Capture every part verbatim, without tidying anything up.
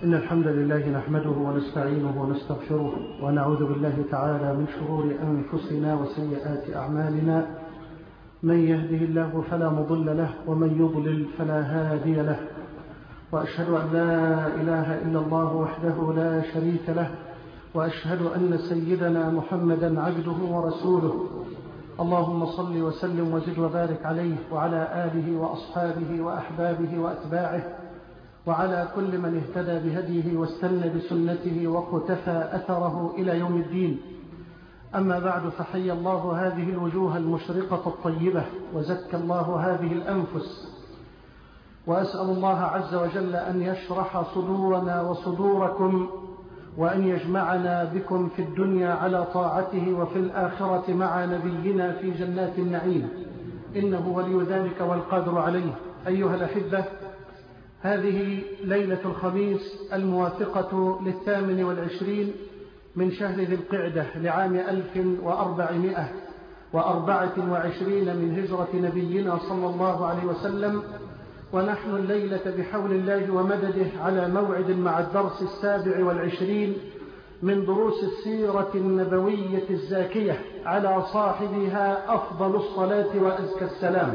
إن الحمد لله نحمده ونستعينه ونستغفره ونعوذ بالله تعالى من شرور أنفسنا وسيئات أعمالنا. من يهده الله فلا مضل له ومن يضلل فلا هادي له، وأشهد أن لا إله إلا الله وحده لا شريك له، وأشهد أن سيدنا محمدا عبده ورسوله. اللهم صل وسلم وزد وبارك عليه وعلى آله وأصحابه وأحبابه وأتباعه وعلى كل من اهتدى بهديه واستنى بسنته واقتفى أثره إلى يوم الدين. أما بعد، فحي الله هذه الوجوه المشرقة الطيبة وزكى الله هذه الأنفس، وأسأل الله عز وجل أن يشرح صدورنا وصدوركم، وأن يجمعنا بكم في الدنيا على طاعته وفي الآخرة مع نبينا في جنات النعيم، إنه ولي ذلك والقادر عليه. أيها الأحبة، هذه ليلة الخميس الموافقة للثامن والعشرين من شهر ذي القعدة لعام ألف وأربعمائة وأربعة وعشرين من هجرة نبينا صلى الله عليه وسلم، ونحن الليلة بحول الله ومدده على موعد مع الدرس السابع والعشرين من دروس السيرة النبوية الزاكية على صاحبها أفضل الصلاة وأزكى السلام.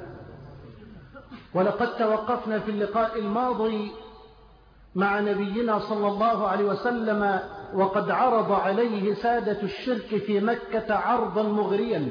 ولقد توقفنا في اللقاء الماضي مع نبينا صلى الله عليه وسلم وقد عرض عليه سادة الشرك في مكة عرضا مغريا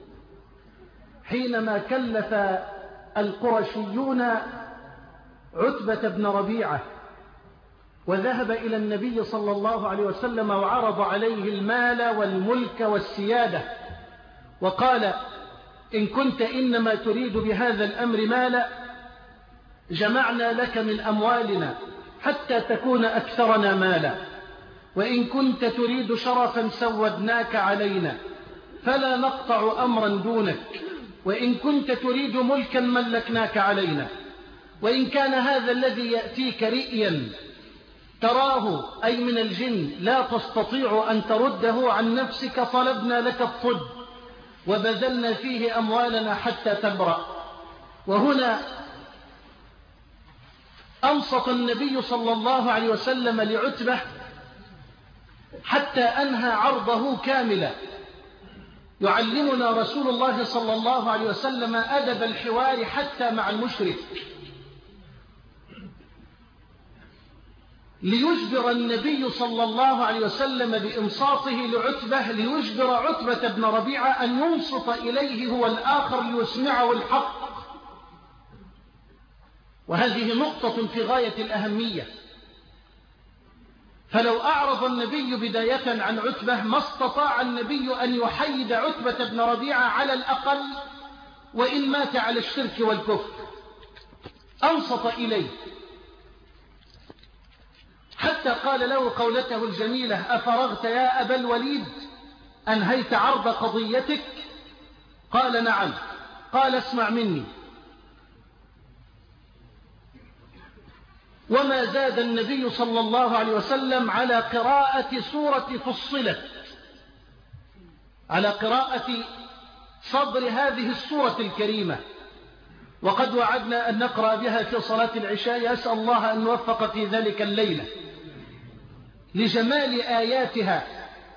حينما كلف القرشيون عتبة بن ربيعة وذهب إلى النبي صلى الله عليه وسلم وعرض عليه المال والملك والسيادة، وقال: إن كنت إنما تريد بهذا الأمر مالا جمعنا لك من أموالنا حتى تكون أكثرنا مالا، وإن كنت تريد شرفا سودناك علينا فلا نقطع أمرا دونك، وإن كنت تريد ملكا ملكناك علينا، وإن كان هذا الذي يأتيك رئيا تراه أي من الجن لا تستطيع أن ترده عن نفسك طلبنا لك الطب وبذلنا فيه أموالنا حتى تبرأ. وهنا أنصت النبي صلى الله عليه وسلم لعتبة حتى أنهى عرضه كاملا. يعلمنا رسول الله صلى الله عليه وسلم أدب الحوار حتى مع المشرك، ليجبر النبي صلى الله عليه وسلم بإنصاته لعتبة، ليجبر عتبة بن ربيعة أن ينصت إليه هو الآخر ليسمعه الحق. وهذه نقطة في غاية الأهمية، فلو أعرض النبي بداية عن عتبة ما استطاع النبي أن يحيد عتبة بن ربيعة على الأقل وإن مات على الشرك والكفر. أنصت إليه حتى قال له قولته الجميلة: أفرغت يا أبا الوليد؟ أنهيت عرض قضيتك؟ قال: نعم. قال: اسمع مني. وما زاد النبي صلى الله عليه وسلم على قراءة سورة فصلت، على قراءة صدر هذه السورة الكريمة، وقد وعدنا أن نقرأ بها في صلاة العشاء. أسأل الله أن نوفق في ذلك الليلة لجمال آياتها.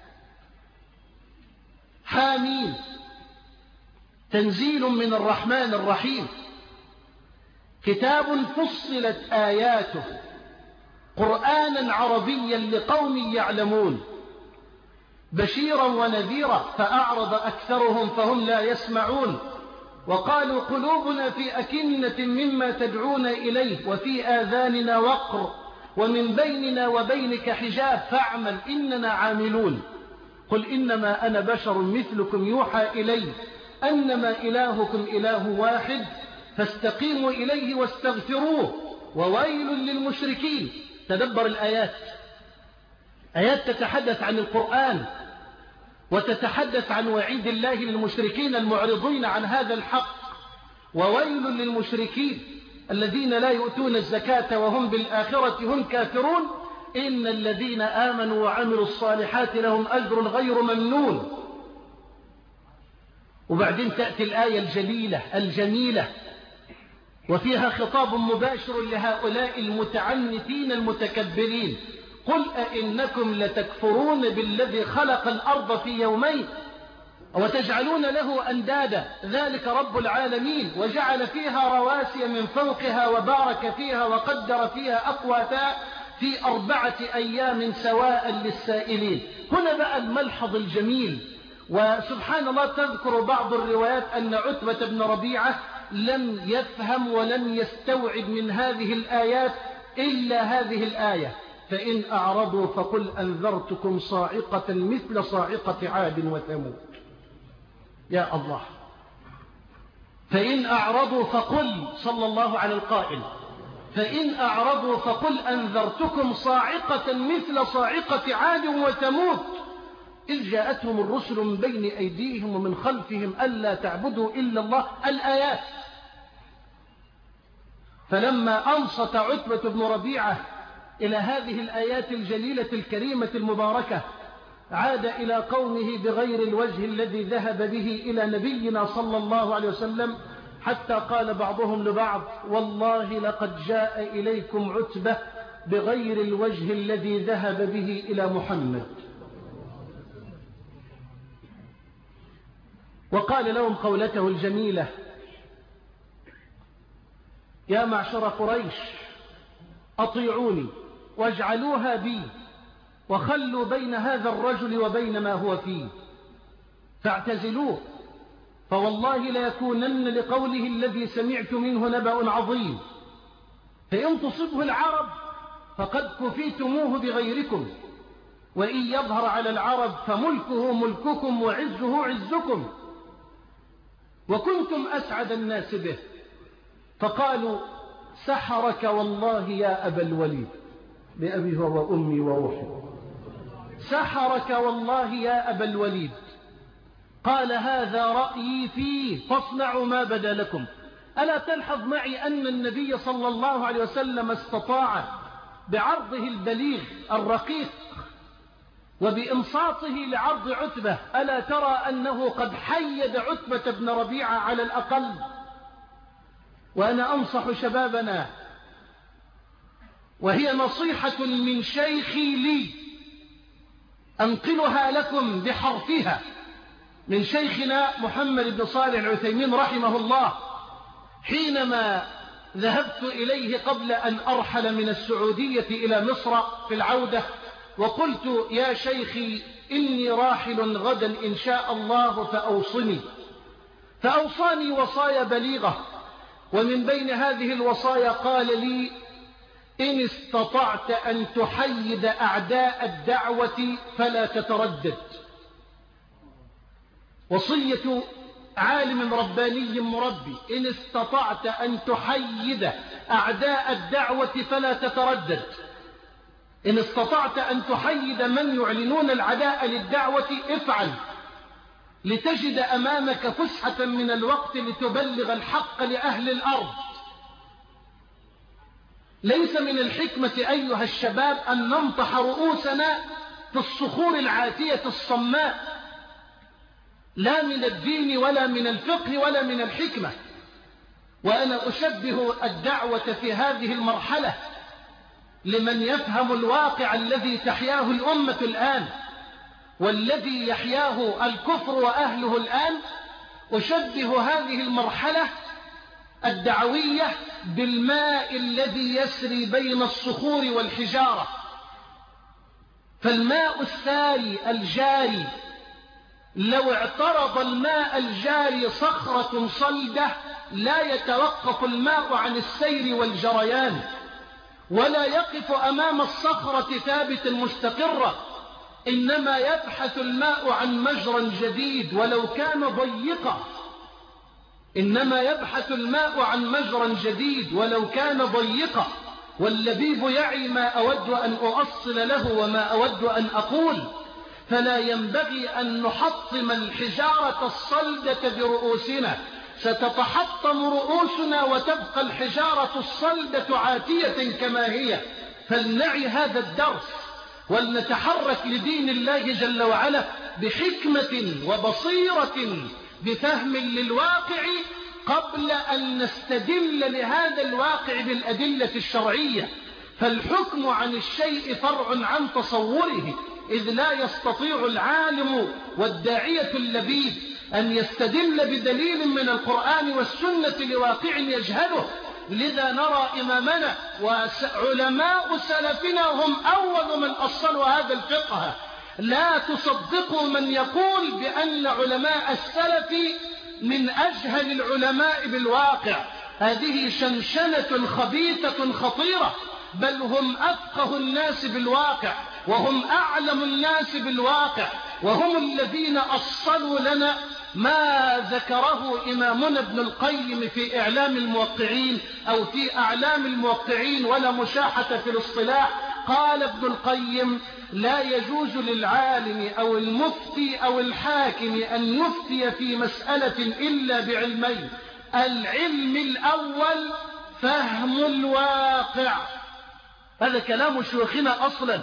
حامين، تنزيل من الرحمن الرحيم، كتاب فصلت آياته قرآنا عربيا لقوم يعلمون، بشيرا ونذيرا فأعرض أكثرهم فهم لا يسمعون، وقالوا قلوبنا في أكنة مما تدعون إليه وفي آذاننا وقر ومن بيننا وبينك حجاب فاعمل إننا عاملون. قل إنما أنا بشر مثلكم يوحى إلي أنما إلهكم إله واحد فاستقيموا إليه واستغفروه وويل للمشركين. تدبر الآيات، آيات تتحدث عن القرآن وتتحدث عن وعيد الله للمشركين المعرضين عن هذا الحق. وويل للمشركين الذين لا يؤتون الزكاة وهم بالآخرة هم كافرون، إن الذين آمنوا وعملوا الصالحات لهم أجر غير ممنون. وبعدين تأتي الآية الجليلة الجميلة وفيها خطاب مباشر لهؤلاء المتعنتين المتكبرين. قل أئنكم لتكفرون بالذي خلق الأرض في يومين وتجعلون له أندادا ذلك رب العالمين وجعل فيها رواسي من فوقها وبارك فيها وقدر فيها أقواتها في أربعة أيام سواء للسائلين. هنا بقى الملحظ الجميل. وسبحان الله تذكر بعض الروايات أن عتبة بن ربيعة لم يفهم ولم يستوعب من هذه الآيات إلا هذه الآية فإن أعرضوا فقل أنذرتكم صاعقة مثل صاعقة عاد وثمود. يا الله. فإن أعرضوا فقل صلى الله على القائل فإن أعرضوا فقل أنذرتكم صاعقة مثل صاعقة عاد وثمود إذ جاءتهم الرسل من بين أيديهم ومن خلفهم ألا تعبدوا إلا الله الآيات. فلما أنصت عتبة بن ربيعة إلى هذه الآيات الجليلة الكريمة المباركة عاد إلى قومه بغير الوجه الذي ذهب به إلى نبينا صلى الله عليه وسلم حتى قال بعضهم لبعض والله لقد جاء إليكم عتبة بغير الوجه الذي ذهب به إلى محمد. وقال لهم قولته الجميلة يا معشر قريش أطيعوني واجعلوها بي وخلوا بين هذا الرجل وبين ما هو فيه فاعتزلوه فوالله ليكونن لقوله الذي سمعت منه نبأ عظيم فإن تصبه العرب فقد كفيتموه بغيركم وإن يظهر على العرب فملكه ملككم وعزه عزكم وكنتم أسعد الناس به. فقالوا سحرك والله يا أبا الوليد بأبي هو وأمي وروحي سحرك والله يا أبا الوليد. قال هذا رأيي فيه فاصنعوا ما بدا لكم. ألا تلحظ معي أن النبي صلى الله عليه وسلم استطاع بعرضه البليغ الرقيق وبإنصاته لعرض عتبة ألا ترى أنه قد حيد عتبة بن ربيعة على الأقل. وأنا أنصح شبابنا وهي نصيحة من شيخي لي أنقلها لكم بحرفها من شيخنا محمد بن صالح العثيمين رحمه الله حينما ذهبت إليه قبل أن أرحل من السعودية إلى مصر في العودة وقلت يا شيخي إني راحل غدا إن شاء الله فأوصني. فأوصاني وصايا بليغة ومن بين هذه الوصايا قال لي إن استطعت أن تحيد أعداء الدعوة فلا تتردد. وصية عالم رباني مربي إن استطعت أن تحيد أعداء الدعوة فلا تتردد. إن استطعت أن تحيد من يعلنون العداء للدعوة افعل لتجد أمامك فسحة من الوقت لتبلغ الحق لأهل الأرض. ليس من الحكمة أيها الشباب أن ننطح رؤوسنا في الصخور العاتية الصماء لا من الدين ولا من الفقه ولا من الحكمة. وأنا أشبه الدعوة في هذه المرحلة لمن يفهم الواقع الذي تحياه الأمة الآن والذي يحياه الكفر وأهله الآن. أشبه هذه المرحلة الدعوية بالماء الذي يسري بين الصخور والحجارة. فالماء الساري الجاري لو اعترض الماء الجاري صخرة صلدة لا يتوقف الماء عن السير والجريان ولا يقف أمام الصخرة ثابتا مستقرا، إنما يبحث الماء عن مجرى جديد ولو كان ضيقا. إنما يبحث الماء عن مجرى جديد ولو كان ضيقا. واللبيب يعي ما أود أن أؤصل له وما أود أن أقول. فلا ينبغي أن نحطم الحجارة الصلدة برؤوسنا، ستتحطم رؤوسنا وتبقى الحجارة الصلدة عاتية كما هي. فلنعي هذا الدرس ولنتحرك لدين الله جل وعلا بحكمة وبصيرة بفهم للواقع قبل أن نستدل لهذا الواقع بالأدلة الشرعية. فالحكم عن الشيء فرع عن تصوره، إذ لا يستطيع العالم والداعية اللبيب أن يستدل بدليل من القرآن والسنة لواقع يجهله. لذا نرى إمامنا وعلماء سلفنا هم أول من أصلوا هذا الفقه. لا تصدقوا من يقول بأن علماء السلف من أجهل العلماء بالواقع، هذه شنشنة خبيثة خطيرة، بل هم أفقه الناس بالواقع، وهم أعلم الناس بالواقع، وهم الذين أصلوا لنا ما ذكره إمامنا ابن القيم في إعلام الموقعين أو في أعلام الموقعين، ولا مشاحة في الاصطلاح. قال ابن القيم: لا يجوز للعالم أو المفتي أو الحاكم أن يفتي في مسألة إلا بعلمين: العلم الأول فهم الواقع. هذا كلام شيوخنا أصلا،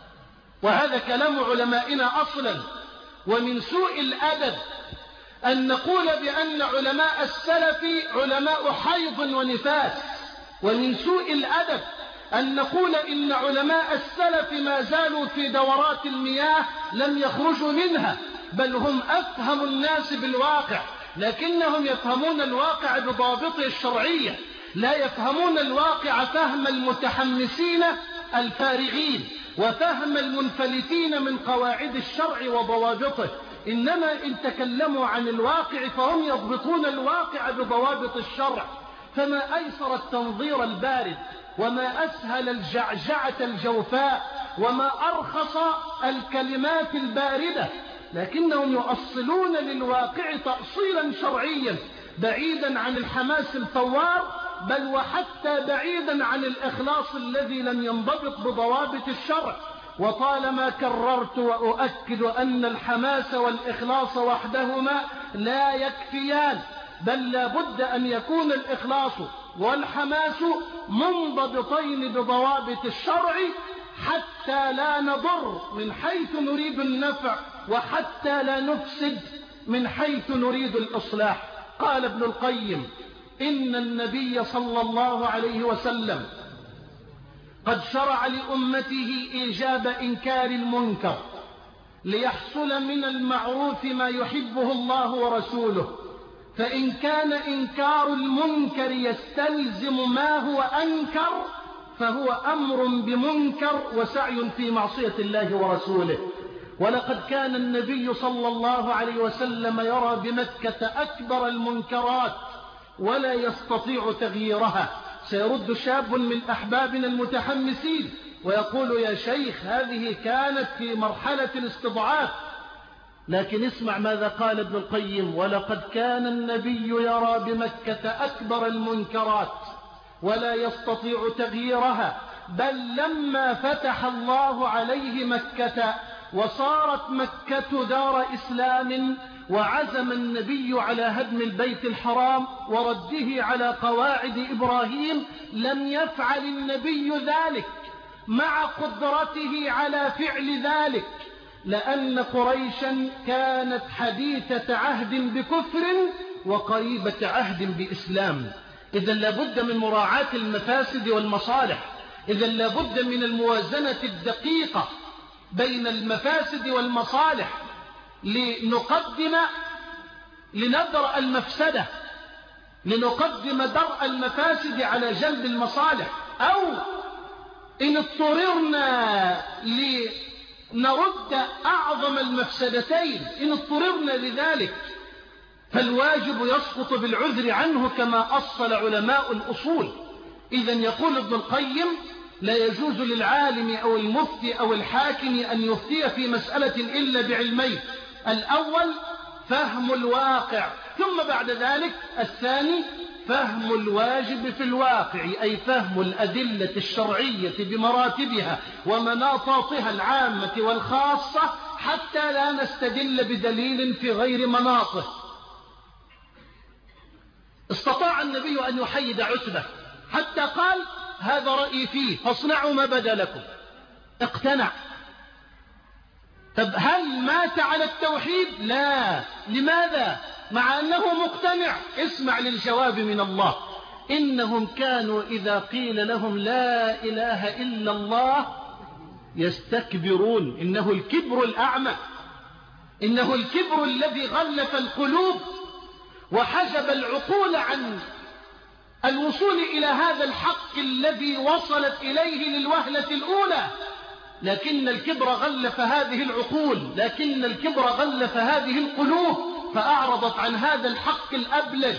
وهذا كلام علمائنا أصلا. ومن سوء الأدب أن نقول بأن علماء السلف علماء حيض ونفاس، ومن سوء الأدب أن نقول إن علماء السلف ما زالوا في دورات المياه لم يخرجوا منها، بل هم أفهم الناس بالواقع، لكنهم يفهمون الواقع بضابطه الشرعية، لا يفهمون الواقع فهم المتحمسين الفارغين وفهم المنفلتين من قواعد الشرع وضوابطه. إنما إن تكلموا عن الواقع فهم يضبطون الواقع بضوابط الشرع. فما أيسر التنظير البارد، وما أسهل الجعجعة الجوفاء، وما أرخص الكلمات الباردة، لكنهم يؤصلون للواقع تأصيلا شرعيا بعيدا عن الحماس الثوار، بل وحتى بعيدا عن الإخلاص الذي لم ينضبط بضوابط الشرع. وطالما كررت وأؤكد أن الحماس والإخلاص وحدهما لا يكفيان، بل لا بد أن يكون الإخلاص والحماس منضبطين بضوابط الشرع حتى لا نضر من حيث نريد النفع، وحتى لا نفسد من حيث نريد الإصلاح. قال ابن القيم: إن النبي صلى الله عليه وسلم قد شرع لأمته إيجاب إنكار المنكر ليحصل من المعروف ما يحبه الله ورسوله، فإن كان إنكار المنكر يستلزم ما هو أنكر فهو أمر بمنكر وسعي في معصية الله ورسوله. ولقد كان النبي صلى الله عليه وسلم يرى بمكة أكبر المنكرات ولا يستطيع تغييرها. سيرد شاب من أحبابنا المتحمسين ويقول: يا شيخ هذه كانت في مرحلة الاستضعاف. لكن اسمع ماذا قال ابن القيم: ولقد كان النبي يرى بمكة أكبر المنكرات ولا يستطيع تغييرها، بل لما فتح الله عليه مكة وصارت مكة دار إسلام وعزم النبي على هدم البيت الحرام ورده على قواعد إبراهيم، لم يفعل النبي ذلك مع قدرته على فعل ذلك، لأن قريشا كانت حديثة عهد بكفر وقريبة عهد بإسلام. إذا لابد من مراعاة المفاسد والمصالح، إذا لابد من الموازنة الدقيقة بين المفاسد والمصالح لنقدم لندرء المفسدة، لنقدم درء المفاسد على جلب المصالح، أو إن اضطررنا لنرد أعظم المفسدتين، إن اضطررنا لذلك فالواجب يسقط بالعذر عنه كما أصل علماء الأصول. إذا يقول ابن القيم: لا يجوز للعالم أو المفتي أو الحاكم أن يفتي في مسألة إلا بعلمين: الأول فهم الواقع، ثم بعد ذلك الثاني فهم الواجب في الواقع، أي فهم الأدلة الشرعية بمراتبها ومناطاتها العامة والخاصة، حتى لا نستدل بدليل في غير مناطه. استطاع النبي أن يحيد عتبة حتى قال: هذا رأيي فيه فاصنعوا ما بدا لكم. اقتنع. طب هل مات على التوحيد؟ لا. لماذا؟ مع أنه مقتنع. اسمع للجواب من الله: إنهم كانوا إذا قيل لهم لا إله إلا الله يستكبرون. إنه الكبر الأعمى، إنه الكبر الذي غلف القلوب وحجب العقول عن الوصول إلى هذا الحق الذي وصلت إليه للوهلة الأولى. لكن الكبر غلف هذه العقول، لكن الكبر غلف هذه القلوب، فأعرضت عن هذا الحق الأبلج.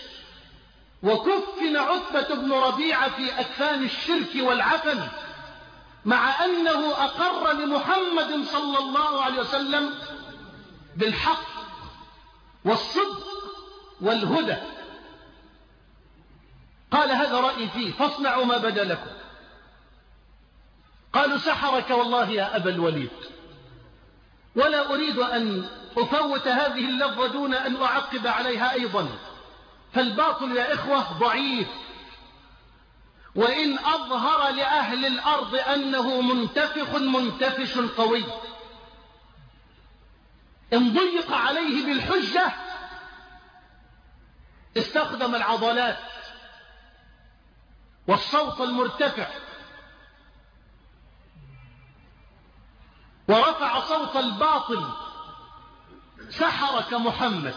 وكفن عتبة بن ربيعة في أكفان الشرك والعفن، مع أنه أقر لمحمد صلى الله عليه وسلم بالحق والصدق والهدى. قال: هذا رأيي فيه فاصنعوا ما بدا لكم. قالوا: سحرك والله يا أبا الوليد. ولا أريد أن أفوت هذه اللفظة دون أن أعقب عليها أيضا، فالباطل يا إخوة ضعيف، وإن أظهر لأهل الأرض أنه منتفخ منتفش قوي، إن ضيق عليه بالحجة استخدم العضلات والصوت المرتفع، ورفع صوت الباطل: سحرك محمد.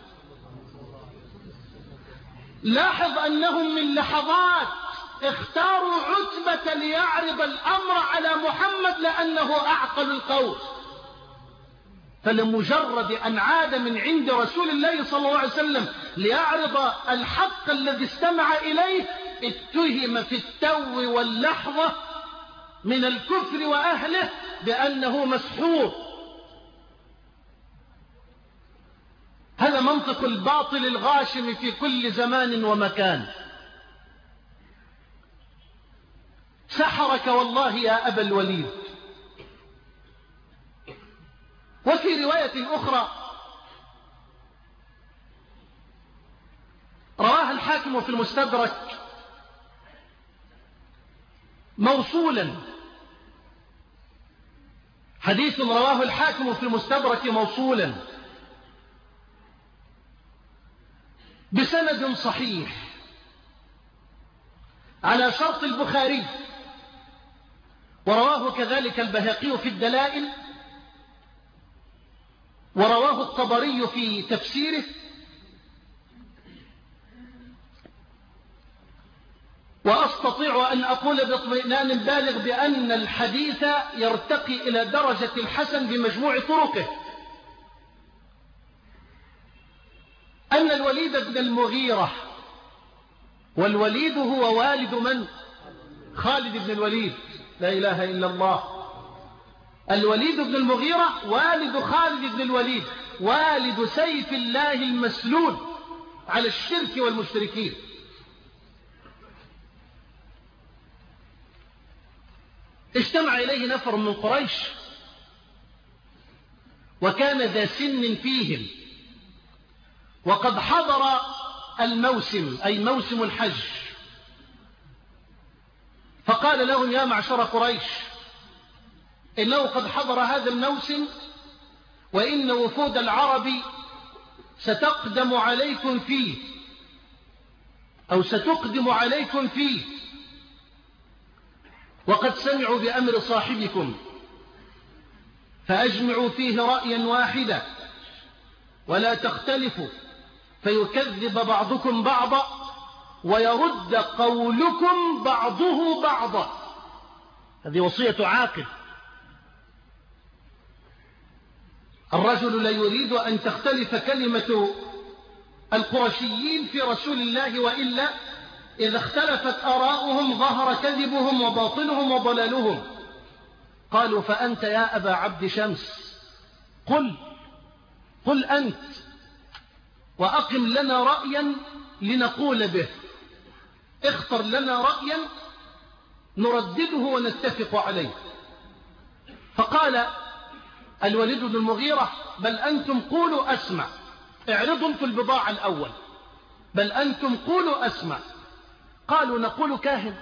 لاحظ أنهم من لحظات اختاروا عتبة ليعرض الأمر على محمد لأنه أعقل القول، فلمجرد أن عاد من عند رسول الله صلى الله عليه وسلم ليعرض الحق الذي استمع إليه اتهم في التو واللحظة من الكفر وأهله بأنه مسحور. هذا منطق الباطل الغاشم في كل زمان ومكان. سحرك والله يا أبا الوليد. وفي رواية أخرى رواها الحاكم في المستدرك موصولا، حديث رواه الحاكم في المستدرك موصولا بسند صحيح على شرط البخاري، ورواه كذلك البيهقي في الدلائل، ورواه الطبري في تفسيره، وأستطيع أن أقول باطمئنان بالغ بأن الحديث يرتقي إلى درجة الحسن بمجموع طرقه، أن الوليد بن المغيرة، والوليد هو والد من؟ خالد بن الوليد، لا إله إلا الله. الوليد بن المغيرة والد خالد بن الوليد، والد سيف الله المسلول على الشرك والمشركين. اجتمع إليه نفر من قريش، وكان ذا سن فيهم، وقد حضر الموسم أي موسم الحج، فقال لهم: يا معشر قريش، إنه قد حضر هذا الموسم، وإن وفود العرب ستقدم عليكم فيه أو ستقدم عليكم فيه، وقد سمعوا بأمر صاحبكم، فأجمعوا فيه رأيا واحدا ولا تختلفوا، فيكذب بعضكم بعضا ويرد قولكم بعضه بعضا. هذه وصية عاقل. الرجل لا يريد أن تختلف كلمة القرشيين في رسول الله، وإلا إذا اختلفت آراؤهم ظهر كذبهم وباطلهم وضلالهم. قالوا: فأنت يا أبا عبد شمس قل قل أنت وأقم لنا رأيا لنقول به، اختر لنا رأيا نردده ونتفق عليه. فقال الوليد بن المغيرة: بل أنتم قولوا أسمع، اعرضوا في البضاعة الأول، بل أنتم قولوا أسمع. قالوا: نقول كاهن،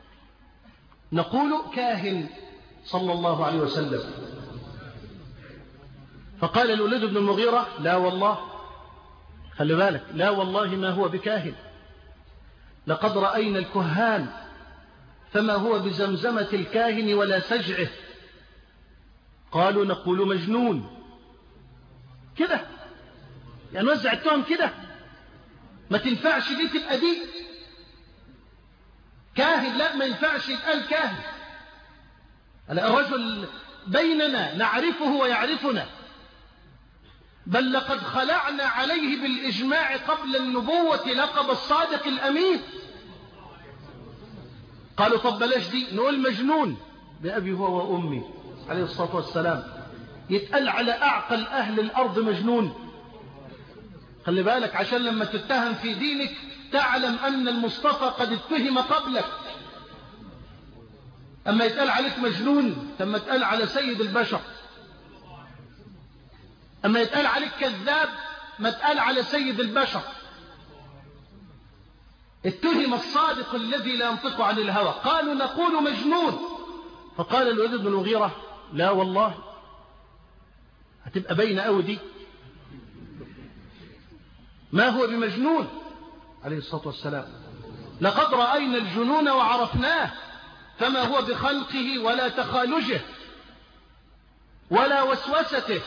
نقول كاهن صلى الله عليه وسلم. فقال الوليد بن المغيرة: لا والله، خلي بالك، لا والله ما هو بكاهن، لقد رأينا الكهان فما هو بزمزمة الكاهن ولا سجعه. قالوا نقول مجنون. كده يعني نوزع التهم كده، ما تنفعش دي تبقى دي كاهن، لا ما ينفعش يتقال كاهن. الرجل بيننا نعرفه ويعرفنا، بل لقد خلعنا عليه بالإجماع قبل النبوة لقب الصادق الأمين. قالوا طب بلاش دي، نقول مجنون بأبي هو وأمي عليه الصلاة والسلام. يتقال على أعقل أهل الأرض مجنون. خلي بالك عشان لما تتهم في دينك تعلم أن المصطفى قد اتهم قبلك. أما يتقال عليك مجنون ثم يتقال على سيد البشر. أما يتقال عليك كذاب ما يتقال على سيد البشر. اتهم الصادق الذي لا ينطق عن الهوى. قالوا نقول مجنون. فقال الوليد بن المغيرة لا والله هتبقى بين أودي، ما هو بمجنون عليه الصلاة والسلام. لقد رأينا الجنون وعرفناه، فما هو بخلقه ولا تخالجه ولا وسوسته.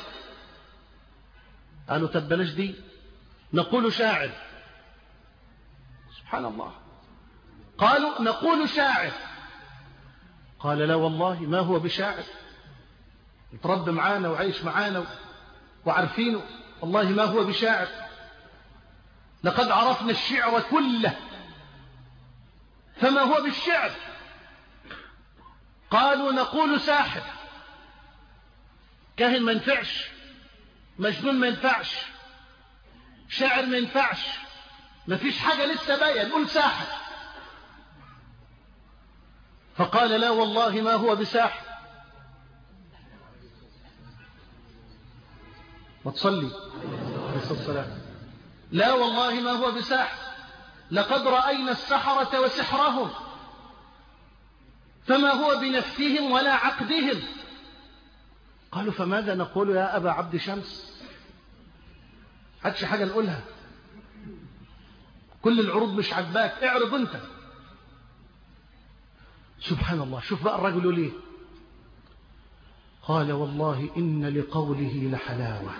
قالوا تبلش دي، نقول شاعر. سبحان الله. قالوا نقول شاعر. قال لا والله ما هو بشاعر، يتربى معانا وعيش معانا وعارفينه، والله ما هو بشاعر، لقد عرفنا الشعر كله فما هو بالشعر. قالوا نقول ساحر. كاهن ما ينفعش، مجنون ما ينفعش، شاعر ما ينفعش، ما فيش حاجة لسه باقية، نقول ساحر. فقال لا والله ما هو بساحر. ما تصلي عليه الصلاة والسلام. لا والله ما هو بساحر، لقد رأينا السحرة وسحرهم فما هو بنفسهم ولا عقدهم. قالوا فماذا نقول يا أبا عبد شمس؟ حدش حاجة نقولها، كل العروض مش عجباك، اعرض انت. سبحان الله. شوف بقى الرجل ليه. قال والله إن لقوله لحلاوة.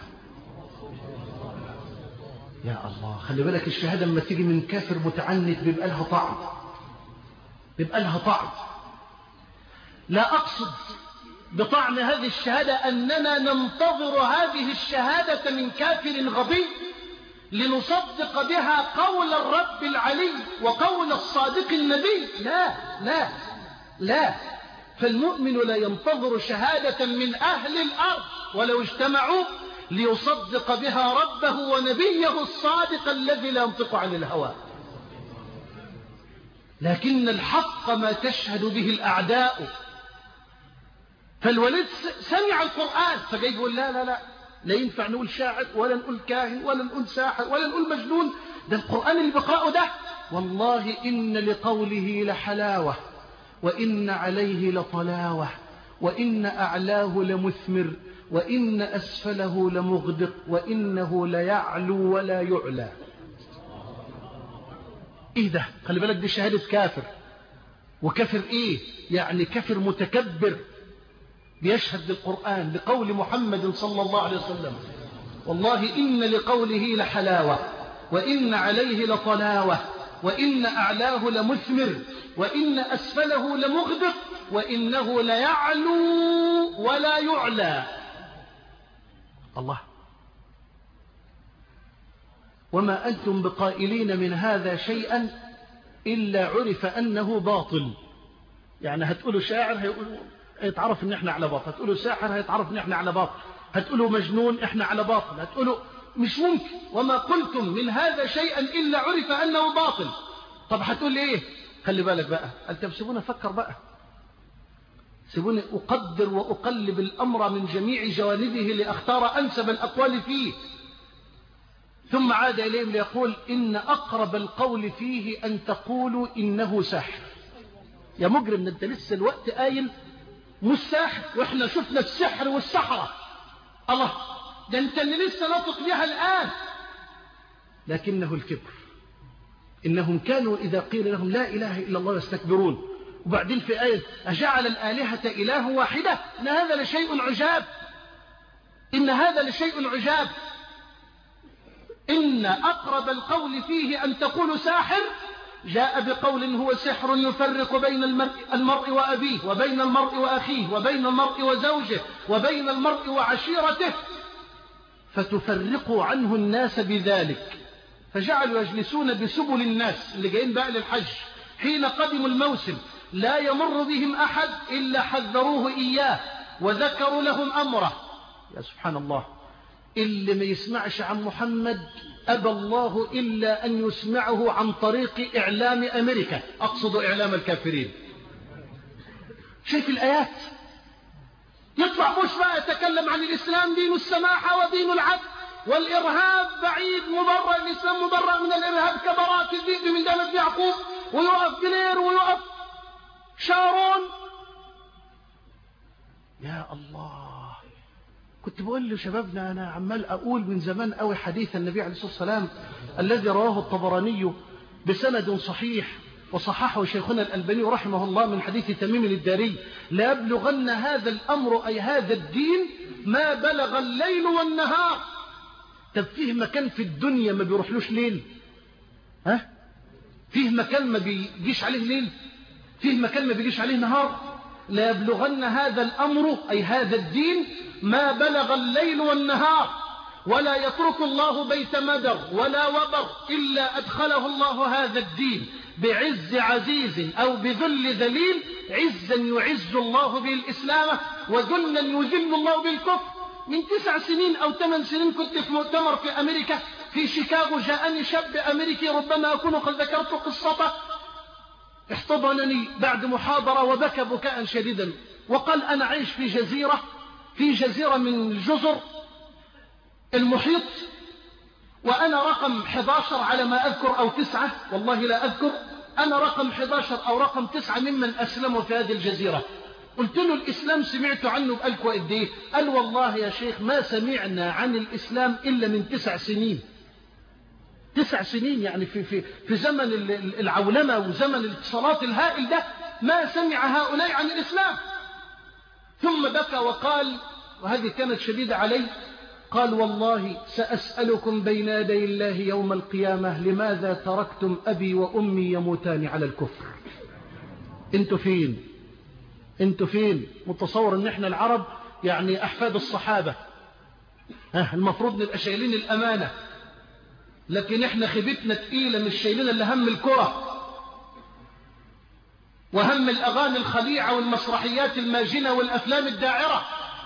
يا الله، خلي بالك الشهادة لما تيجي من كافر متعنت بيبقى لها طعم، بيبقى لها طعم. لا أقصد بطعم هذه الشهادة أننا ننتظر هذه الشهادة من كافر غبي لنصدق بها قول الرب العلي وقول الصادق النبي. لا لا لا، فالمؤمن لا ينتظر شهادة من أهل الأرض ولو اجتمعوا ليصدق بها ربه ونبيه الصادق الذي لا ينطق عن الهوى. لكن الحق ما تشهد به الأعداء. فالوليد سمع القرآن فجاي يقول لا لا لا لا ينفع نقول شاعر ولا نقول كاهن ولا نقول ساحر ولا نقول مجنون، ده القرآن اللي بقرأه ده. والله إن لقوله لحلاوة وإن عليه لطلاوة وإن أعلاه لمثمر وإن أسفله لمغدق وإنه ليعلو ولا يعلى. إيه ده؟ خلي بالك دي شهادة كافر. وكافر إيه؟ يعني كافر متكبر بيشهد بالقرآن بقول محمد صلى الله عليه وسلم. والله إن لقوله لحلاوة وإن عليه لطلاوة وإن أعلاه لمثمر وإن أسفله لمغدق وإنه ليعلو ولا يعلى. الله. وما أنتم بقائلين من هذا شيئا إلا عرف أنه باطل. يعني هتقولوا شاعر هيقولوا هيتعرف ان احنا على باطل، هتقولوا ساحر هيتعرف ان احنا على باطل، هتقولوا مجنون احنا على باطل، هتقولوا مش ممكن. وما قلتم من هذا شيئا إلا عرف أنه باطل. طب هتقول ايه؟ خلي بالك بقى، انت سيبوني افكر بقى، سيبوني أقدر وأقلب الأمر من جميع جوانبه لأختار أنسب الأقوال فيه. ثم عاد إليهم ليقول إن أقرب القول فيه أن تقولوا إنه ساحر. يا مجرم، انت لسه الوقت قايل مش ساحر واحنا شفنا السحر والسحرة. الله، ده انت اللي لسه ناطق بها الآن. لكنه الكبر. إنهم كانوا إذا قيل لهم لا إله إلا الله يستكبرون. وبعدين في آية أجعل الآلهة إله واحدة إن هذا لشيء عجاب، إن هذا لشيء عجاب. إن أقرب القول فيه أن تقول ساحر جاء بقول هو سحر يفرق بين المرء, المرء وأبيه وبين المرء وأخيه وبين المرء وزوجه وبين المرء وعشيرته، فتفرقوا عنه الناس بذلك. فجعلوا يجلسون بسبل الناس اللي جايين بقى للحج حين قدموا الموسم، لا يمر بهم أحد إلا حذروه إياه وذكروا لهم أمره. يا سبحان الله، اللي ما يسمعش عن محمد أبى الله إلا أن يسمعه عن طريق إعلام أمريكا، أقصد إعلام الكافرين. شايف الآيات؟ يطلع بوش بقى يتكلم عن الإسلام دين السماحة ودين العدل، والإرهاب بعيد مبرأ، الإسلام مبرأ من الإرهاب كبراءة الذئب من دولة يعقوب، ويقف بلير ويقف شارون. يا الله، كنت بقول لشبابنا أنا عمال أقول من زمان قوي حديث النبي عليه الصلاة والسلام الذي رواه الطبراني بسند صحيح وصححه شيخنا الألباني رحمه الله من حديث تميم الداري: لا يبلغن هذا الأمر أي هذا الدين ما بلغ الليل والنهار. طب فيه مكان في الدنيا ما بيروحلوش ليل؟ ها؟ فيه مكان ما بيجيش عليه ليل؟ فيه مكان ما بيجيش عليه نهار؟ لا يبلغن هذا الأمر أي هذا الدين ما بلغ الليل والنهار، ولا يترك الله بيت مدر ولا وبر إلا أدخله الله هذا الدين بعز عزيز أو بذل ذليل، عزا يعز الله به الإسلام وذلا يذل الله بالكفر. من تسع سنين أو ثمان سنين كنت في مؤتمر في أمريكا في شيكاغو، جاءني شاب أمريكي ربما أكون قد ذكرت قصته، احتضنني بعد محاضرة وبكى بكاء شديدا وقال: أنا عايش في جزيرة في جزيرة من الجزر المحيط، وأنا رقم أحد عشر على ما أذكر أو تسعة، والله لا أذكر، أنا رقم أحد عشر أو رقم تسعة ممن أسلموا في هذه الجزيرة. قلت له: الإسلام سمعت عنه بقالك قد إيه؟ قال: والله يا شيخ ما سمعنا عن الإسلام إلا من تسع سنين. تسع سنين يعني في, في, في زمن العولمة وزمن الاتصالات الهائل ده ما سمع هؤلاء عن الإسلام. ثم بكى وقال، وهذه كانت شديدة علي، قال: والله سأسألكم بين يدي الله يوم القيامة لماذا تركتم أبي وأمي يموتان على الكفر؟ انتوا فين؟ انتوا فين؟ متصور ان احنا العرب يعني أحفاد الصحابة، ها المفروض نبقى شايلين الأمانة، لكن احنا خيبتنا تقيلة مش شايلين اللي هم الكرة وهم الأغاني الخليعة والمسرحيات الماجنة والأفلام الداعرة.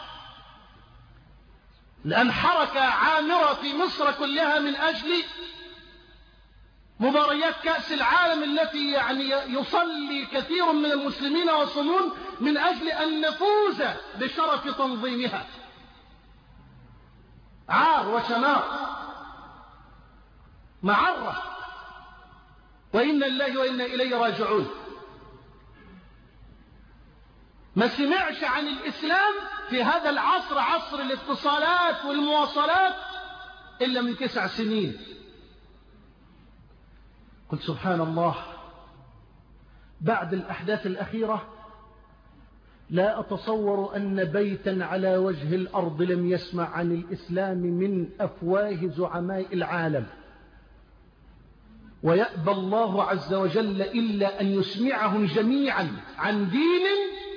لأن حركة عامرة في مصر كلها من أجل مباريات كأس العالم التي يعني يصلي كثير من المسلمين وصمون من أجل أن نفوز بشرف تنظيمها. عار وشمار، معرة، وإن الله وإنا إليه راجعون. ما سمعش عن الإسلام في هذا العصر، عصر الاتصالات والمواصلات، إلا من تسع سنين. قلت سبحان الله، بعد الأحداث الأخيرة لا أتصور أن بيتا على وجه الأرض لم يسمع عن الإسلام من أفواه زعماء العالم، ويأبى الله عز وجل إلا أن يسمعهم جميعا عن دين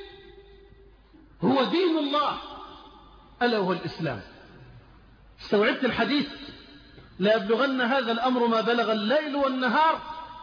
هو دين الله، ألا هو الإسلام. استوعبت الحديث؟ لا يبلغن هذا الأمر ما بلغ الليل والنهار.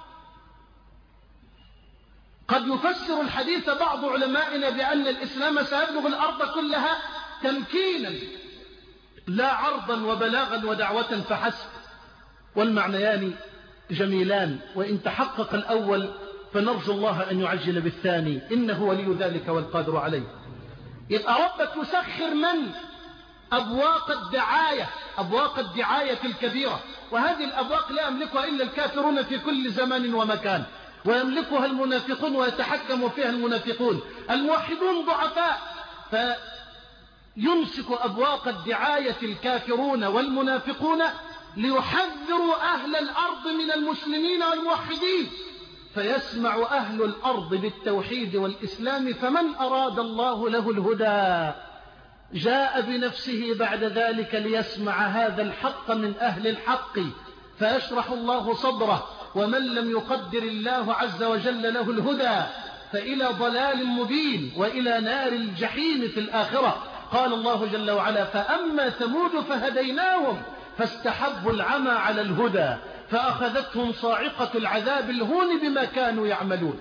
قد يفسر الحديث بعض علمائنا بأن الإسلام سيبلغ الأرض كلها تمكينا لا عرضا وبلاغا ودعوة فحسب، والمعنيان جميلان، وإن تحقق الأول فنرجو الله أن يعجل بالثاني، إنه ولي ذلك والقادر عليه. يبقى ربك يسخر من؟ أبواق الدعاية، أبواق الدعاية الكبيرة، وهذه الأبواق لا يملكها إلا الكافرون في كل زمان ومكان، ويملكها المنافقون ويتحكم فيها المنافقون. الموحدون ضعفاء، فيمسك أبواق الدعاية الكافرون والمنافقون ليحذروا أهل الأرض من المسلمين والموحدين، فيسمع أهل الأرض بالتوحيد والإسلام، فمن أراد الله له الهدى جاء بنفسه بعد ذلك ليسمع هذا الحق من أهل الحق، فيشرح الله صدره. ومن لم يقدر الله عز وجل له الهدى فإلى ضلال مبين وإلى نار الجحيم في الآخرة. قال الله جل وعلا: فأما ثمود فهديناهم فاستحبوا العمى على الهدى فأخذتهم صاعقة العذاب الهون بما كانوا يعملون.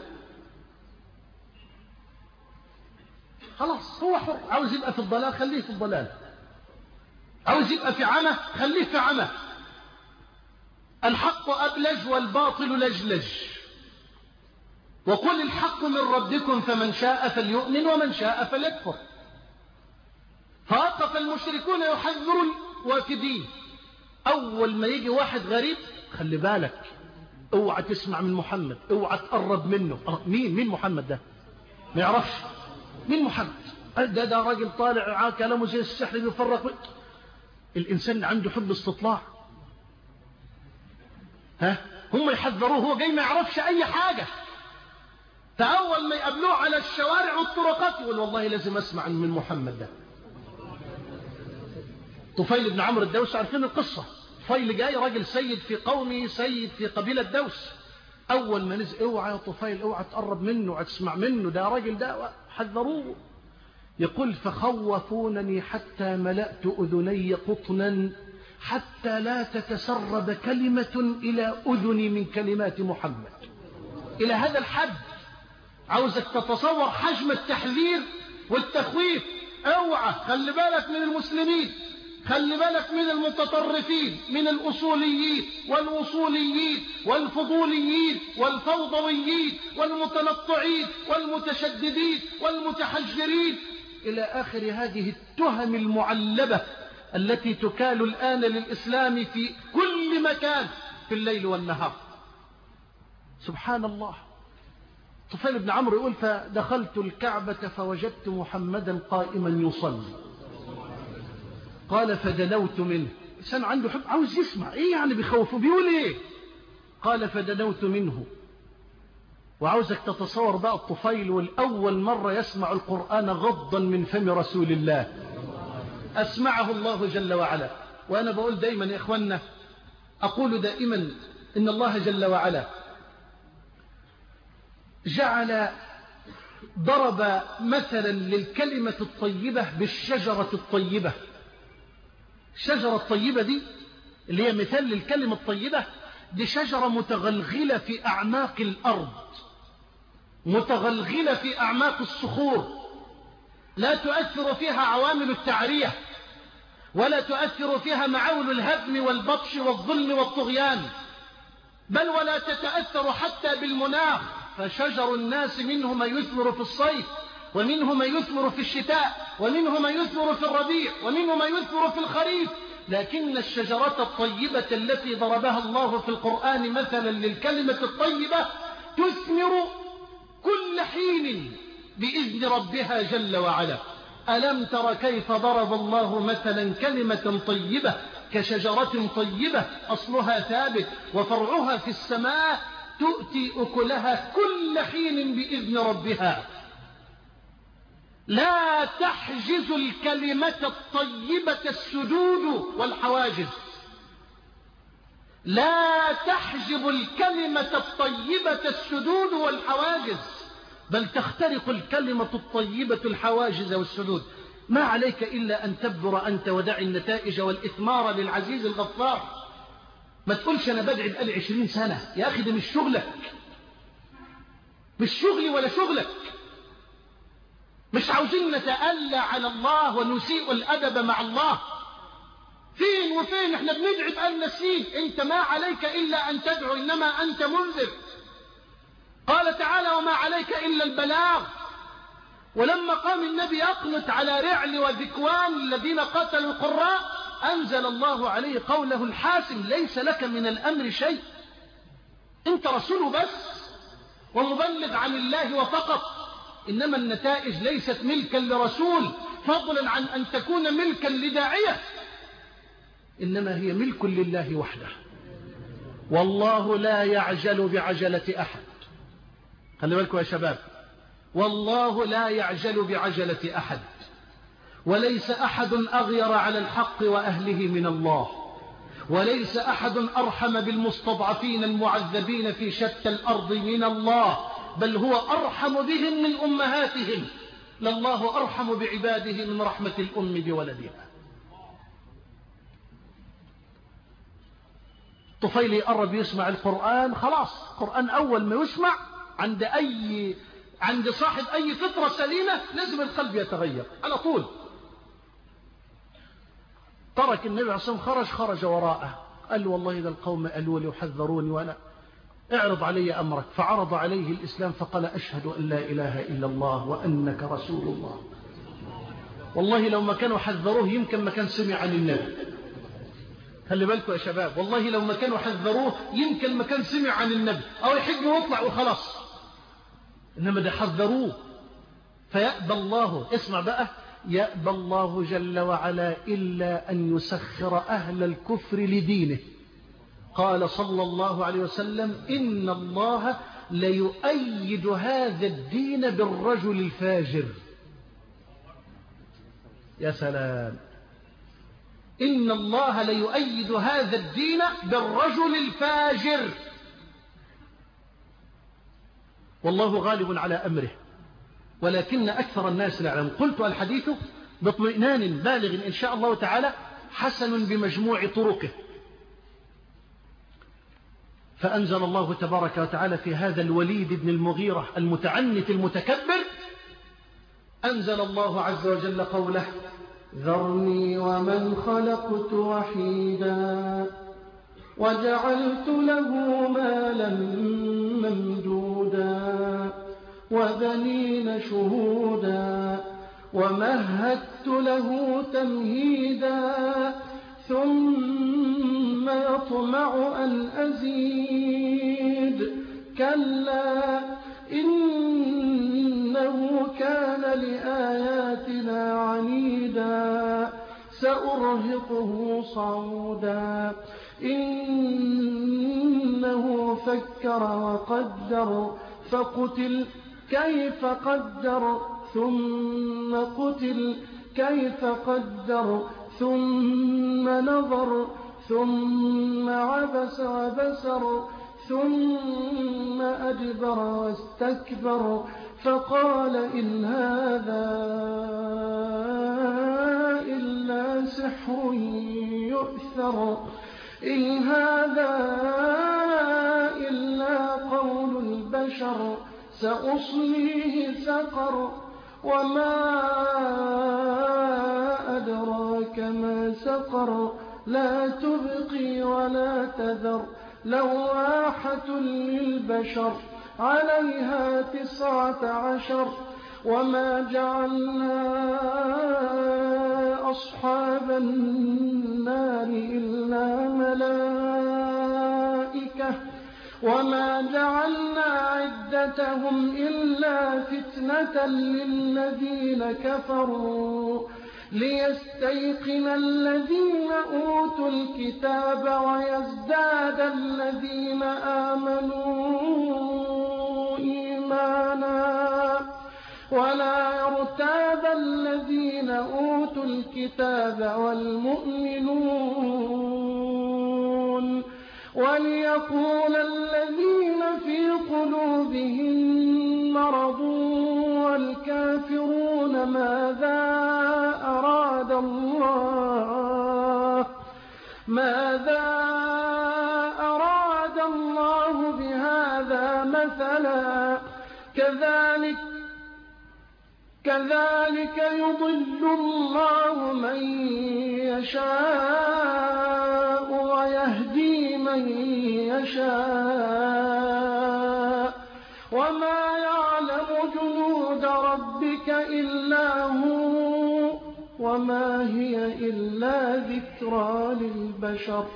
خلاص، هو حر، عاوز يبقى في الضلال خليه في الضلال، عاوز يبقى في عمى خليه في عمى. الحق أبلج والباطل لجلج، وقل الحق من ربكم فمن شاء فليؤمن ومن شاء فليكفر. فوقف المشركون يحذرون الوافدين. أول ما يجي واحد غريب خلي بالك، اوعى تسمع من محمد، اوعى تقرب منه. مين مين محمد ده؟ ما يعرفش مين محمد ده. ده راجل طالع كلامه زي السحر بيفرق. الإنسان عنده حب استطلاع. ها هم يحذروه، هو جاي ما يعرفش أي حاجة. فأول ما يقابلوه على الشوارع والطرقات يقول والله لازم أسمع من محمد ده. طفيل بن عمرو الدوسي، عارفين القصة. طفيل جاي راجل سيد في قومه، سيد في قبيلة دوس. أول ما نزل: اوعى يا طفيل، اوعى تقرب منه، اوعى تسمع منه، ده راجل ده. حذروه. يقول: فخوفونني حتى ملأت أذني قطنا حتى لا تتسرب كلمة إلى أذني من كلمات محمد. إلى هذا الحد. عاوزك تتصور حجم التحذير والتخويف. اوعى، خلي بالك من المسلمين، خلي بالك من المتطرفين، من الأصوليين والوصوليين والفضوليين والفوضويين والمتنطعين والمتشددين والمتحجرين، إلى آخر هذه التهم المعلبة التي تكال الآن للإسلام في كل مكان في الليل والنهار. سبحان الله. طفيل بن عمرو يقول: فدخلت الكعبة فوجدت محمدا قائما يصلي. قال: فدنوت منه. إنسان عنده حب عاوز يسمع. إيه يعني بيخوفه؟ بيقول إيه؟ قال: فدنوت منه. وعاوزك تتصور بقى الطفيل والأول مرة يسمع القرآن غضا من فم رسول الله، أسمعه الله جل وعلا. وأنا بقول دائما يا إخوانا، أقول دائما إن الله جل وعلا جعل ضرب مثلا للكلمة الطيبة بالشجرة الطيبة. الشجرة الطيبة دي اللي هي مثال للكلمة الطيبة، دي شجرة متغلغلة في أعماق الأرض، متغلغلة في أعماق الصخور، لا تؤثر فيها عوامل التعرية، ولا تؤثر فيها معاول الهدم والبطش والظلم والطغيان، بل ولا تتأثر حتى بالمناخ. فشجر الناس منه ما يثمر في الصيف، ومنه ما يثمر في الشتاء، ومنه ما يثمر في الربيع، ومنه ما يثمر في الخريف. لكن الشجرة الطيبة التي ضربها الله في القرآن مثلا للكلمة الطيبة تثمر كل حين بإذن ربها جل وعلا. ألم تر كيف ضرب الله مثلا كلمة طيبة كشجرة طيبة أصلها ثابت وفرعها في السماء تؤتي أكلها كل حين بإذن ربها. لا تحجز الكلمة الطيبة السدود والحواجز، لا تحجب الكلمة الطيبة السدود والحواجز، بل تخترق الكلمة الطيبة الحواجز والسدود. ما عليك إلا أن تبذر أنت ودع النتائج والإثمار للعزيز الغفار. ما تقولش أنا بدعي بقالي عشرين سنة. يا أخي ده مش شغلك، مش شغلي ولا شغلك. مش عاوزين نتألى على الله ونسيء الأدب مع الله. فين وفين احنا بندعي بقالنا سنين. انت ما عليك إلا أن تدعو، إنما أنت منذر. قال تعالى: وما عليك إلا البلاغ. ولما قام النبي يقنط على رعل وذكوان الذين قتلوا القراء أنزل الله عليه قوله الحاسم: ليس لك من الأمر شيء، انت رسول بس ومبلغ عن الله وفقط. إنما النتائج ليست ملكا لرسول، فضلا عن أن تكون ملكا لداعية. إنما هي ملك لله وحده. والله لا يعجل بعجلة أحد. خلي بالكم يا شباب، والله لا يعجل بعجلة أحد، وليس أحد أغير على الحق وأهله من الله، وليس أحد أرحم بالمستضعفين المعذبين في شتى الأرض من الله، بل هو أرحم بهم من أمهاتهم. لله أرحم بعباده من رحمة الأم بولدها. طفيلي قرب يسمع القرآن، خلاص القرآن أول ما يسمع عند أي عند صاحب أي فطرة سليمة لازم القلب يتغير على طول. ترك النبي عليه الصلاة والسلام، خرج خرج وراءه، قال له والله إذا القوم قالوا لي وحذروني وأنا اعرض علي أمرك. فعرض عليه الإسلام فقال أشهد أن لا إله إلا الله وأنك رسول الله. والله لو ما كانوا حذروه يمكن ما كان سمع عن النبي. خلي بالكم يا شباب، والله لو ما كانوا حذروه يمكن ما كان سمع عن النبي، أو يحج ويطلع وخلاص. إنما ده حذروه. فيأبى الله، اسمع بقى، يأبى الله جل وعلا إلا أن يسخر أهل الكفر لدينه. قال صلى الله عليه وسلم إن الله ليؤيد هذا الدين بالرجل الفاجر. يا سلام، إن الله ليؤيد هذا الدين بالرجل الفاجر. والله غالب على أمره ولكن أكثر الناس لا يعلمون. قلت الحديث باطمئنان بالغ إن شاء الله تعالى حسن بمجموع طرقه. فأنزل الله تبارك وتعالى في هذا الوليد بن المغيرة المتعنت المتكبر، أنزل الله عز وجل قوله ذرني ومن خلقت وحيدا وجعلت له مالا ممدودا وبنين شهودا ومهدت له تمهيدا ثم يطمع أن أزيد كلا إنه كان لآياتنا عنيدا سأرهقه صعودا إنه فكر وقدر فقتل كيف قدر ثم قتل كيف قدر ثم نظر ثم عبس وبسر ثم أدبر واستكبر فقال إن هذا إلا سحر يؤثر إن هذا إلا قول البشر سأصليه سقر وما أدراك ما سقر لا تبقي ولا تذر لواحة للبشر عليها تسعة عشر وما جعلنا أصحاب النار إلا ملائكة وما جعلنا عدتهم إلا فتنة للذين كفروا ليستيقن الذين أوتوا الكتاب ويزداد الذين آمنوا إيمانا ولا يرتاب الذين أوتوا الكتاب والمؤمنون وليقول الذين في قلوبهم مرض والكافرون ماذا أراد الله ماذا أراد الله بهذا مثلا كذلك كذلك يضل الله من يشاء ويهدي من يشاء وما يعلم جنود ربك إلا هو وما هي إلا ذكرى للبشر.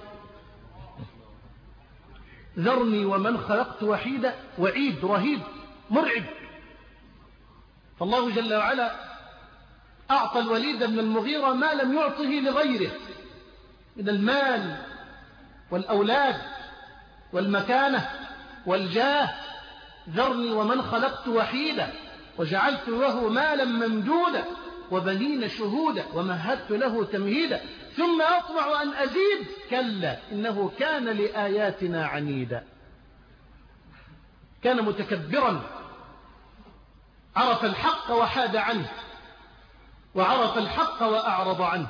ذرني ومن خلقت وحيدا، وعيد رهيب مرعب. فالله جل وعلا أعطى الوليد بن المغيرة ما لم يعطه لغيره، من المال والأولاد والمكانة والجاه. ذرني ومن خلقت وحيدا وجعلت له مالا ممدودا وبنين شهودا ومهدت له تمهيدا ثم أطمع أن أزيد كلا إنه كان لآياتنا عنيدا. كان متكبرا، عرف الحق وحاد عنه، وعرف الحق وأعرض عنه.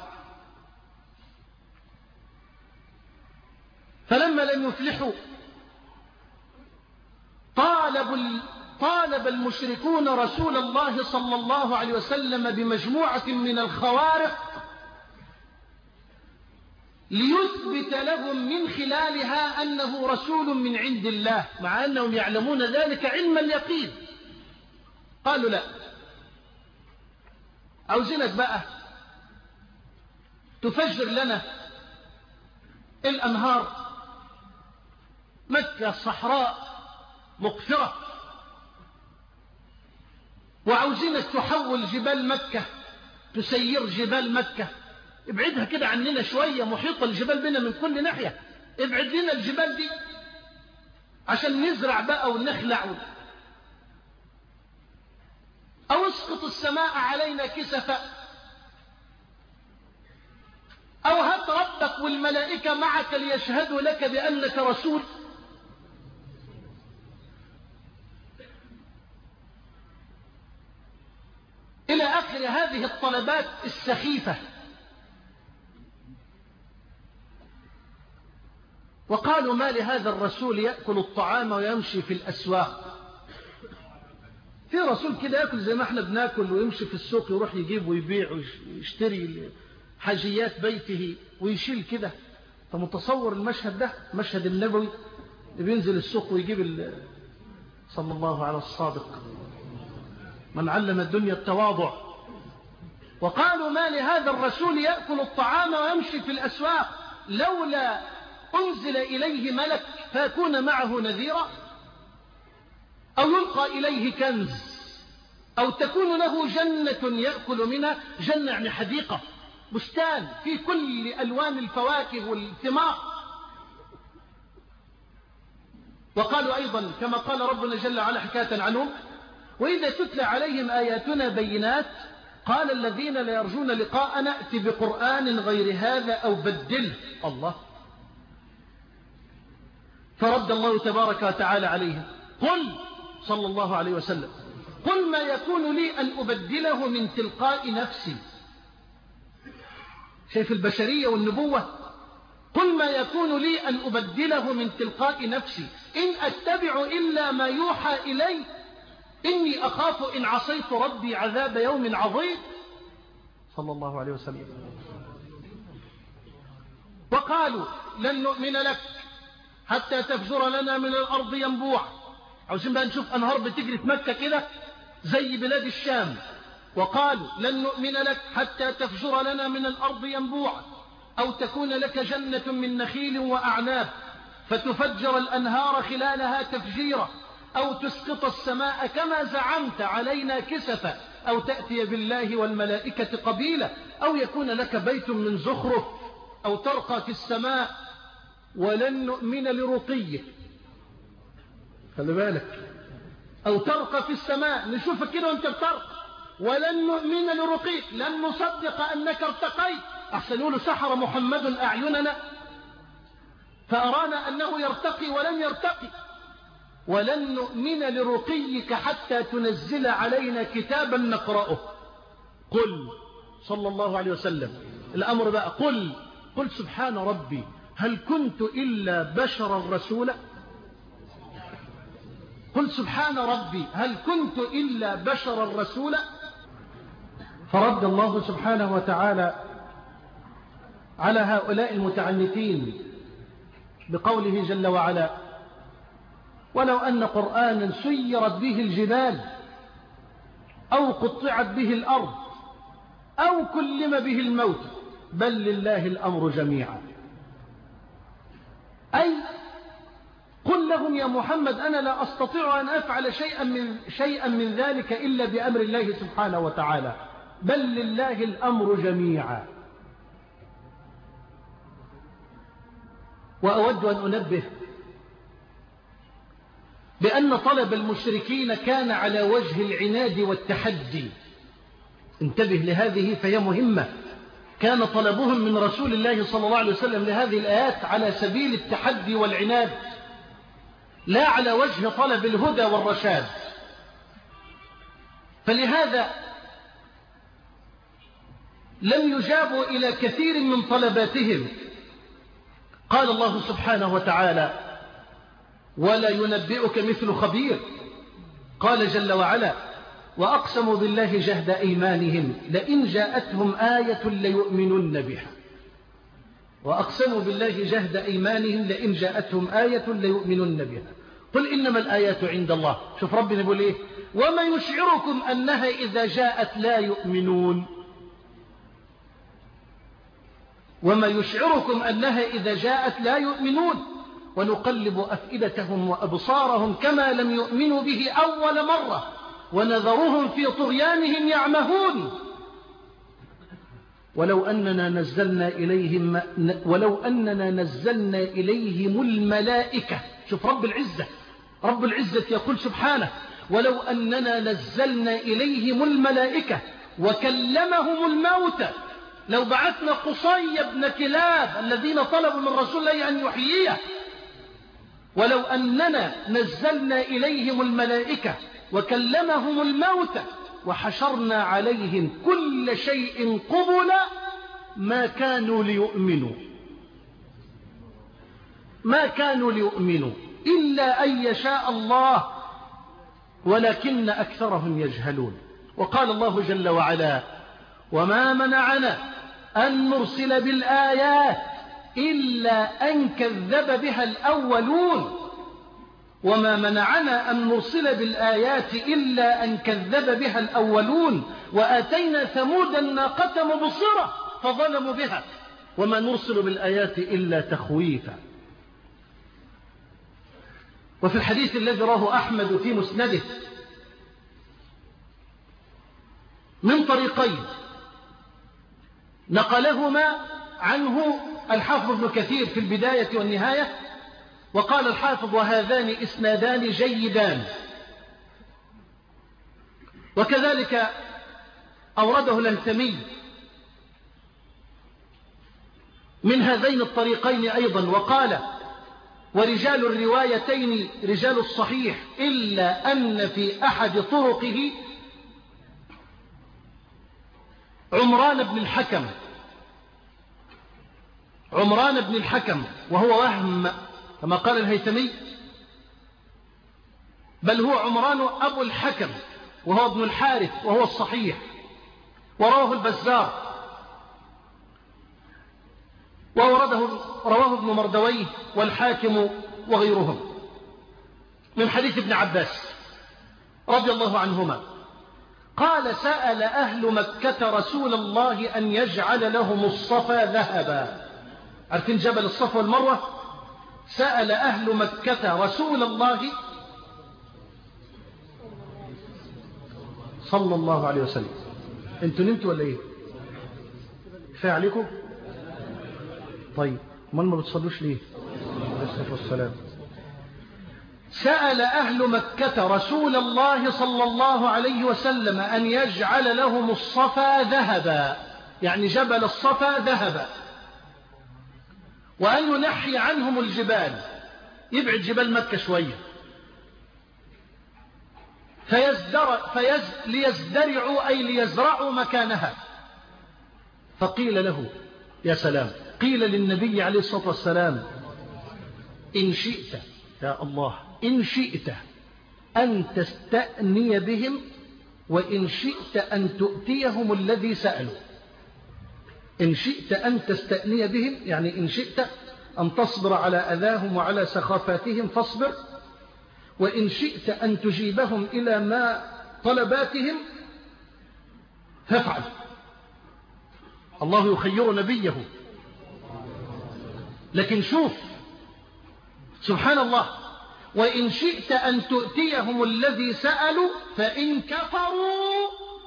فلما لم يفلحوا طالب طالب المشركون رسول الله صلى الله عليه وسلم بمجموعة من الخوارق ليثبت لهم من خلالها أنه رسول من عند الله، مع أنهم يعلمون ذلك علم اليقين. قالوا لا، عاوزينك بقى تفجر لنا الأنهار، مكة صحراء مقفرة، وعاوزينك تحول جبال مكة، تسير جبال مكة، ابعدها كده عننا شوية، محيط الجبال بنا من كل ناحية، ابعد لنا الجبال دي عشان نزرع بقى ونخلع، أو اسقط السماء علينا كسفا، أو هات ربك والملائكة معك ليشهدوا لك بأنك رسول. إلى آخر هذه الطلبات السخيفة. وقالوا ما لهذا الرسول يأكل الطعام ويمشي في الأسواق. في رسول كده يأكل زي ما احنا بناكل ويمشي في السوق، يروح يجيب ويبيع ويشتري حاجيات بيته ويشيل كده. فمتصور المشهد ده، مشهد النبوي بينزل السوق ويجيب صلى الله على الصادق من علم الدنيا التواضع. وقالوا ما لهذا الرسول يأكل الطعام ويمشي في الأسواق لولا أنزل إليه ملك فيكون معه نذيرا، أو يلقى إليه كنز، أو تكون له جنة يأكل منها. جنة يعني حديقة، بستان في كل ألوان الفواكه والثمار. وقالوا أيضا كما قال ربنا جل وعلا حكاية عنهم وإذا تتلى عليهم آياتنا بينات قال الذين لا يرجون لقاءنا ائت بقرآن غير هذا أو بدله. الله. فرد الله تبارك وتعالى عليهم قل صلى الله عليه وسلم قل ما يكون لي أن أبدله من تلقاء نفسي. شايف البشرية والنبوة. قل ما يكون لي أن أبدله من تلقاء نفسي إن أتبع إلا ما يوحى إلي إني أخاف إن عصيت ربي عذاب يوم عظيم. صلى الله عليه وسلم. وقالوا لن نؤمن لك حتى تفجر لنا من الأرض ينبوع. عاوزين بقى نشوف أنهار بتجري في مكة كده زي بلاد الشام. وقالوا لن نؤمن لك حتى تفجر لنا من الأرض ينبوع أو تكون لك جنة من نخيل وأعناب فتفجر الأنهار خلالها تفجيرا أو تسقط السماء كما زعمت علينا كسفا أو تأتي بالله والملائكة قبيلا أو يكون لك بيت من زخرف أو ترقى في السماء ولن نؤمن لرقيك. خلي بالك. أو ترقى في السماء نشوفك كده وانت بترقى ولن نؤمن لرقيك لن نصدق أنك ارتقيت. أحسن يقولوا سحر محمد أعيننا فأرانا أنه يرتقي ولن يرتقي. ولن نؤمن لرقيك حتى تنزل علينا كتابا نقرأه. قل صلى الله عليه وسلم الأمر بقى قل قل سبحان ربي هل كنت إلا بشرا رسولا. قل سبحان ربي هل كنت إلا بشرا رسولا. فرد الله سبحانه وتعالى على هؤلاء المتعنتين بقوله جل وعلا ولو أن قرآنا سيرت به الجبال أو قطعت به الأرض أو كلم به الموت بل لله الأمر جميعا. أي قل لهم يا محمد أنا لا أستطيع أن أفعل شيئا من, شيئا من ذلك إلا بأمر الله سبحانه وتعالى بل لله الأمر جميعا. وأود أن أنبه بأن طلب المشركين كان على وجه العناد والتحدي. انتبه لهذه فهي مهمة. كان طلبهم من رسول الله صلى الله عليه وسلم لهذه الآيات على سبيل التحدي والعناد، لا على وجه طلب الهدى والرشاد. فلهذا لم يجابوا إلى كثير من طلباتهم. قال الله سبحانه وتعالى: ولا ينبئك مثل خبير. قال جل وعلا: وأقسموا بالله جهد أيمانهم لئن جاءتهم آية ليؤمنن بها. وأقسموا بالله جهد أيمانهم لئن جاءتهم آية ليؤمنن بها. قل إنما الآيات عند الله. شوف ربنا يقول إيه: وما يشعركم أنها إذا جاءت لا يؤمنون. وما يشعركم أنها إذا جاءت لا يؤمنون ونقلب أفئدتهم وأبصارهم كما لم يؤمنوا به أول مرة ونذرهم في طغيانهم يعمهون. ولو أننا نزلنا إليهم ولو أننا نزلنا إليهم الملائكة. شوف رب العزة رب العزة يقول سبحانه: ولو أننا نزلنا إليهم الملائكة وكلمهم الموتى. لو بعثنا قصي بن كلاب الذين طلبوا من رسول الله أن يحييه، ولو أننا نزلنا إليهم الملائكة وكلمهم الموتى وحشرنا عليهم كل شيء قبلا ما كانوا ليؤمنوا ما كانوا ليؤمنوا إلا أن يشاء الله ولكن أكثرهم يجهلون. وقال الله جل وعلا: وما منعنا أن نرسل بالآيات إلا أن كذب بها الأولون. وما منعنا أن نرسل بالآيات إلا أن كذب بها الأولون وآتينا ثمود الناقة مبصرة فظلموا بها وما نرسل بالآيات إلا تخويفا. وفي الحديث الذي رواه أحمد في مسنده من طريقين نقلهما عنه الحافظ ابن كثير في البداية والنهاية، وقال الحافظ: وهذان إسنادان جيدان. وكذلك أورده الهيثمي من هذين الطريقين أيضا، وقال: ورجال الروايتين رجال الصحيح إلا أن في أحد طرقه عمران بن الحكم عمران بن الحكم وهو وهم كما قال الهيثمي، بل هو عمران أبو الحكم وهو ابن الحارث وهو الصحيح. ورواه البزار وورده رواه ابن مردويه والحاكم وغيرهم من حديث ابن عباس رضي الله عنهما قال: سأل أهل مكة رسول الله أن يجعل لهم الصفا ذهبا. عارفين جبل الصفا والمروة؟ سأل أهل مكة رسول الله صلى الله عليه وسلم. انتوا نمتوا ولا ايه؟ كفايه عليكم؟ طيب امال ما بتصلوش ليه؟ عليه الصلاه والسلام. سأل أهل مكة رسول الله صلى الله عليه وسلم أن يجعل لهم الصفا ذهبا، يعني جبل الصفا ذهبا، وأن ينحي عنهم الجبال، يبعد جبال مكة شوية، فيزدر فيز ليزدرعوا أي ليزرعوا مكانها. فقيل له: يا سلام، قيل للنبي عليه الصلاة والسلام: إن شئت يا الله إن شئت أن تستأني بهم وإن شئت أن تؤتيهم الذي سألوا. إن شئت أن تستأني بهم يعني إن شئت أن تصبر على أذاهم وعلى سخافاتهم فاصبر، وإن شئت أن تجيبهم إلى ما طلباتهم فافعل. الله يخير نبيه. لكن شوف سبحان الله: وإن شئت أن تؤتيهم الذي سألوا فإن كفروا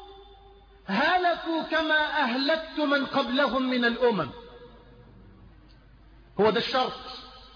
هلكوا كما أهلكت من قبلهم من الأمم. هو ده الشرط.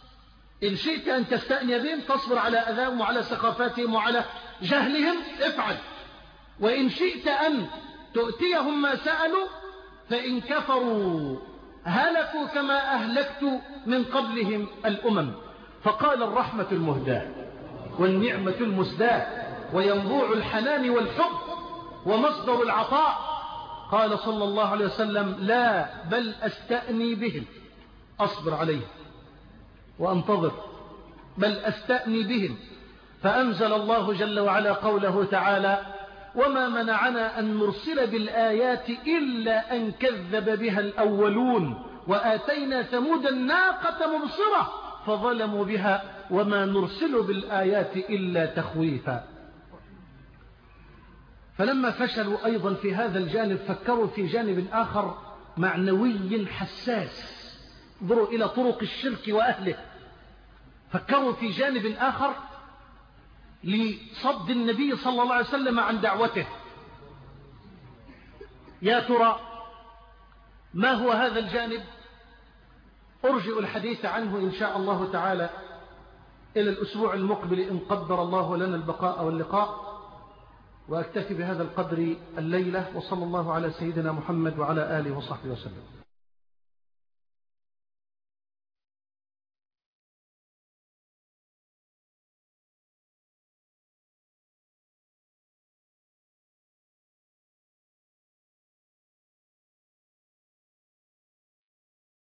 إن شئت أن تستأني بهم تصبر على أذاهم وعلى سخافاتهم وعلى جهلهم افعل، وإن شئت أن تؤتيهم ما سألوا فإن كفروا هلكوا كما أهلكت من قبلهم الأمم. فقال الرحمة المهداة والنعمة المسداة وينبوع الحنان والحب ومصدر العطاء، قال صلى الله عليه وسلم: لا بل أستأني بهم، أصبر عليهم وأنتظر، بل أستأني بهم. فأنزل الله جل وعلا قوله تعالى: وما منعنا أن نرسل بالآيات إلا أن كذب بها الأولون وآتينا ثمود الناقة مبصرة فظلموا بها وما نرسل بالآيات إلا تخويفا. فلما فشلوا أيضا في هذا الجانب فكروا في جانب آخر معنوي حساس، انظروا إلى طرق الشرك وأهله، فكروا في جانب آخر لصد النبي صلى الله عليه وسلم عن دعوته. يا ترى ما هو هذا الجانب؟ أرجئ الحديث عنه إن شاء الله تعالى إلى الأسبوع المقبل إن قدر الله لنا البقاء واللقاء، وأكتفي بهذا القدر الليلة، وصلى الله على سيدنا محمد وعلى آله وصحبه وسلم.